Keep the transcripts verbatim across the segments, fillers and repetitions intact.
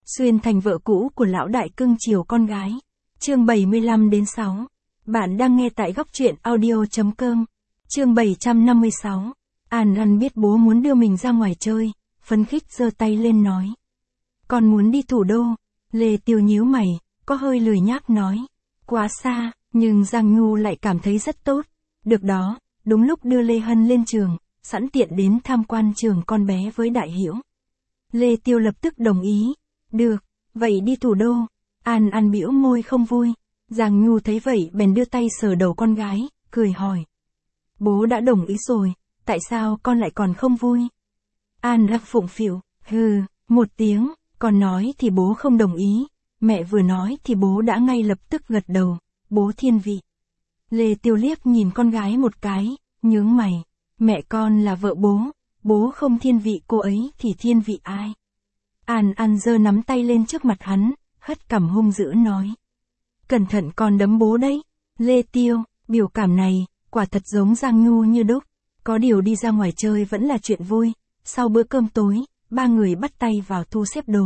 Xuyên thành vợ cũ của lão đại cưng chiều con gái. Chương bảy mươi lăm đến sáu. Bạn đang nghe tại góc truyện audio.com. Chương bảy trăm năm mươi sáu. An An biết bố muốn đưa mình ra ngoài chơi, phấn khích giơ tay lên nói. Con muốn đi thủ đô. Lê Tiêu nhíu mày, có hơi lười nhác nói. Quá xa, nhưng Giang Nhu lại cảm thấy rất tốt. Được đó, đúng lúc đưa Lê Hân lên trường, sẵn tiện đến tham quan trường con bé với Đại Hiểu. Lê Tiêu lập tức đồng ý. Được, vậy đi thủ đô. An An bĩu môi không vui. Giang Nhu thấy vậy bèn đưa tay sờ đầu con gái, cười hỏi. Bố đã đồng ý rồi, tại sao con lại còn không vui? An An phụng phịu, hừ, một tiếng, con nói thì bố không đồng ý. Mẹ vừa nói thì bố đã ngay lập tức gật đầu, bố thiên vị. Lê Tiêu liếc nhìn con gái một cái, nhướng mày. Mẹ con là vợ bố, bố không thiên vị cô ấy thì thiên vị ai? An An giơ nắm tay lên trước mặt hắn, hất cằm hung dữ nói. Cẩn thận con đấm bố đấy. Lê Tiêu, biểu cảm này, quả thật giống Giang Nhu như đúc. Có điều đi ra ngoài chơi vẫn là chuyện vui. Sau bữa cơm tối, ba người bắt tay vào thu xếp đồ.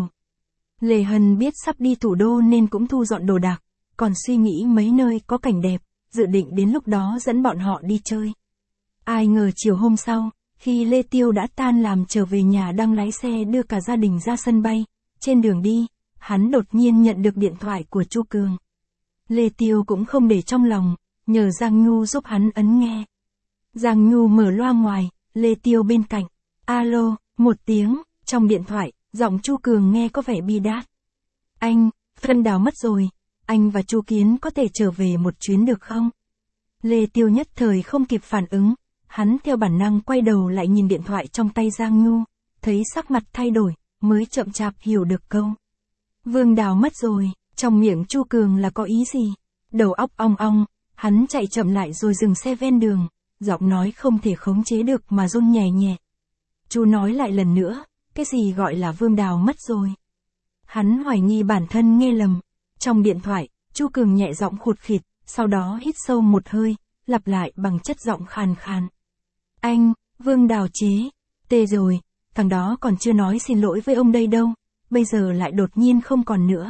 Lê Hân biết sắp đi thủ đô nên cũng thu dọn đồ đạc, còn suy nghĩ mấy nơi có cảnh đẹp, dự định đến lúc đó dẫn bọn họ đi chơi. Ai ngờ chiều hôm sau, khi Lê Tiêu đã tan làm trở về nhà đang lái xe đưa cả gia đình ra sân bay, trên đường đi, hắn đột nhiên nhận được điện thoại của Chu Cường. Lê Tiêu cũng không để trong lòng, nhờ Giang Nhu giúp hắn ấn nghe. Giang Nhu mở loa ngoài, Lê Tiêu bên cạnh. Alo, một tiếng, trong điện thoại, giọng Chu Cường nghe có vẻ bi đát. Anh, Phân Đào mất rồi, anh và Chu Kiến có thể trở về một chuyến được không? Lê Tiêu nhất thời không kịp phản ứng, hắn theo bản năng quay đầu lại nhìn điện thoại trong tay Giang Nhu, thấy sắc mặt thay đổi, mới chậm chạp hiểu được câu. Vương Đào mất rồi, trong miệng Chu Cường là có ý gì? Đầu óc ong ong, hắn chạy chậm lại rồi dừng xe ven đường, giọng nói không thể khống chế được mà run nhẹ nhẹ. Chu nói lại lần nữa, cái gì gọi là Vương Đào mất rồi? Hắn hoài nghi bản thân nghe lầm. Trong điện thoại, Chu Cường nhẹ giọng khụt khịt, sau đó hít sâu một hơi, lặp lại bằng chất giọng khàn khàn. Anh, Vương Đào chế, tê rồi, thằng đó còn chưa nói xin lỗi với ông đây đâu, bây giờ lại đột nhiên không còn nữa.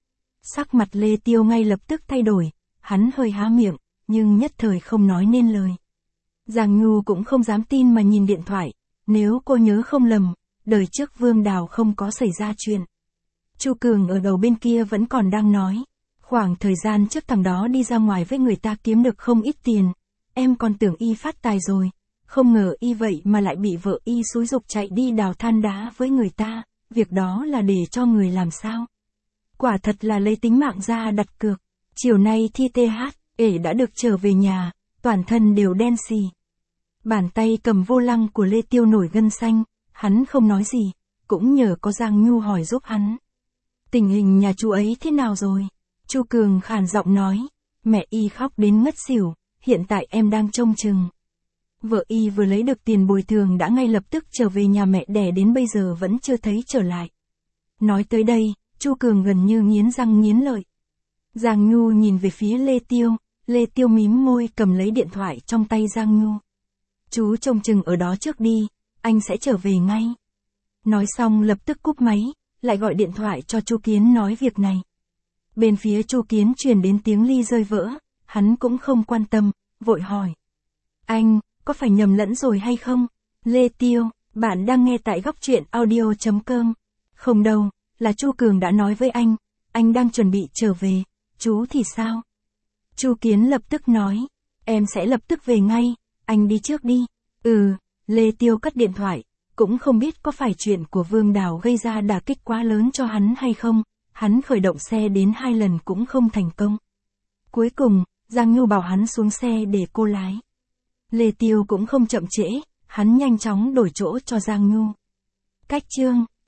Sắc mặt Lê Tiêu ngay lập tức thay đổi, hắn hơi há miệng, nhưng nhất thời không nói nên lời. Giang Nhu cũng không dám tin mà nhìn điện thoại, nếu cô nhớ không lầm, đời trước Vương Đào không có xảy ra chuyện. Chu Cường ở đầu bên kia vẫn còn đang nói, khoảng thời gian trước thằng đó đi ra ngoài với người ta kiếm được không ít tiền, em còn tưởng y phát tài rồi, không ngờ y vậy mà lại bị vợ y xúi giục chạy đi đào than đá với người ta, việc đó là để cho người làm sao? Quả thật là lấy tính mạng ra đặt cược. Chiều nay Thi tê hát, ể đã được trở về nhà, toàn thân đều đen xì. Bàn tay cầm vô lăng của Lê Tiêu nổi gân xanh, hắn không nói gì, cũng nhờ có Giang Nhu hỏi giúp hắn. Tình hình nhà chú ấy thế nào rồi? Chu Cường khàn giọng nói, mẹ y khóc đến ngất xỉu, hiện tại em đang trông chừng. Vợ y vừa lấy được tiền bồi thường đã ngay lập tức trở về nhà mẹ đẻ đến bây giờ vẫn chưa thấy trở lại. Nói tới đây, Chu Cường gần như nghiến răng nghiến lợi. Giang Nhu nhìn về phía Lê Tiêu, Lê Tiêu mím môi cầm lấy điện thoại trong tay Giang Nhu. Chú trông chừng ở đó trước đi, anh sẽ trở về ngay. Nói xong lập tức cúp máy, lại gọi điện thoại cho Chu Kiến nói việc này. Bên phía Chu Kiến truyền đến tiếng ly rơi vỡ, hắn cũng không quan tâm, vội hỏi. Anh, có phải nhầm lẫn rồi hay không? Lê Tiêu, bạn đang nghe tại góc truyện audio.com. Không đâu, là Chu Cường đã nói với anh, anh đang chuẩn bị trở về, chú thì sao? Chu Kiến lập tức nói, em sẽ lập tức về ngay, anh đi trước đi. Ừ, Lê Tiêu cắt điện thoại, cũng không biết có phải chuyện của Vương Đào gây ra đả kích quá lớn cho hắn hay không, hắn khởi động xe đến hai lần cũng không thành công. Cuối cùng, Giang Nhu bảo hắn xuống xe để cô lái. Lê Tiêu cũng không chậm trễ, hắn nhanh chóng đổi chỗ cho Giang Nhu. Cách chương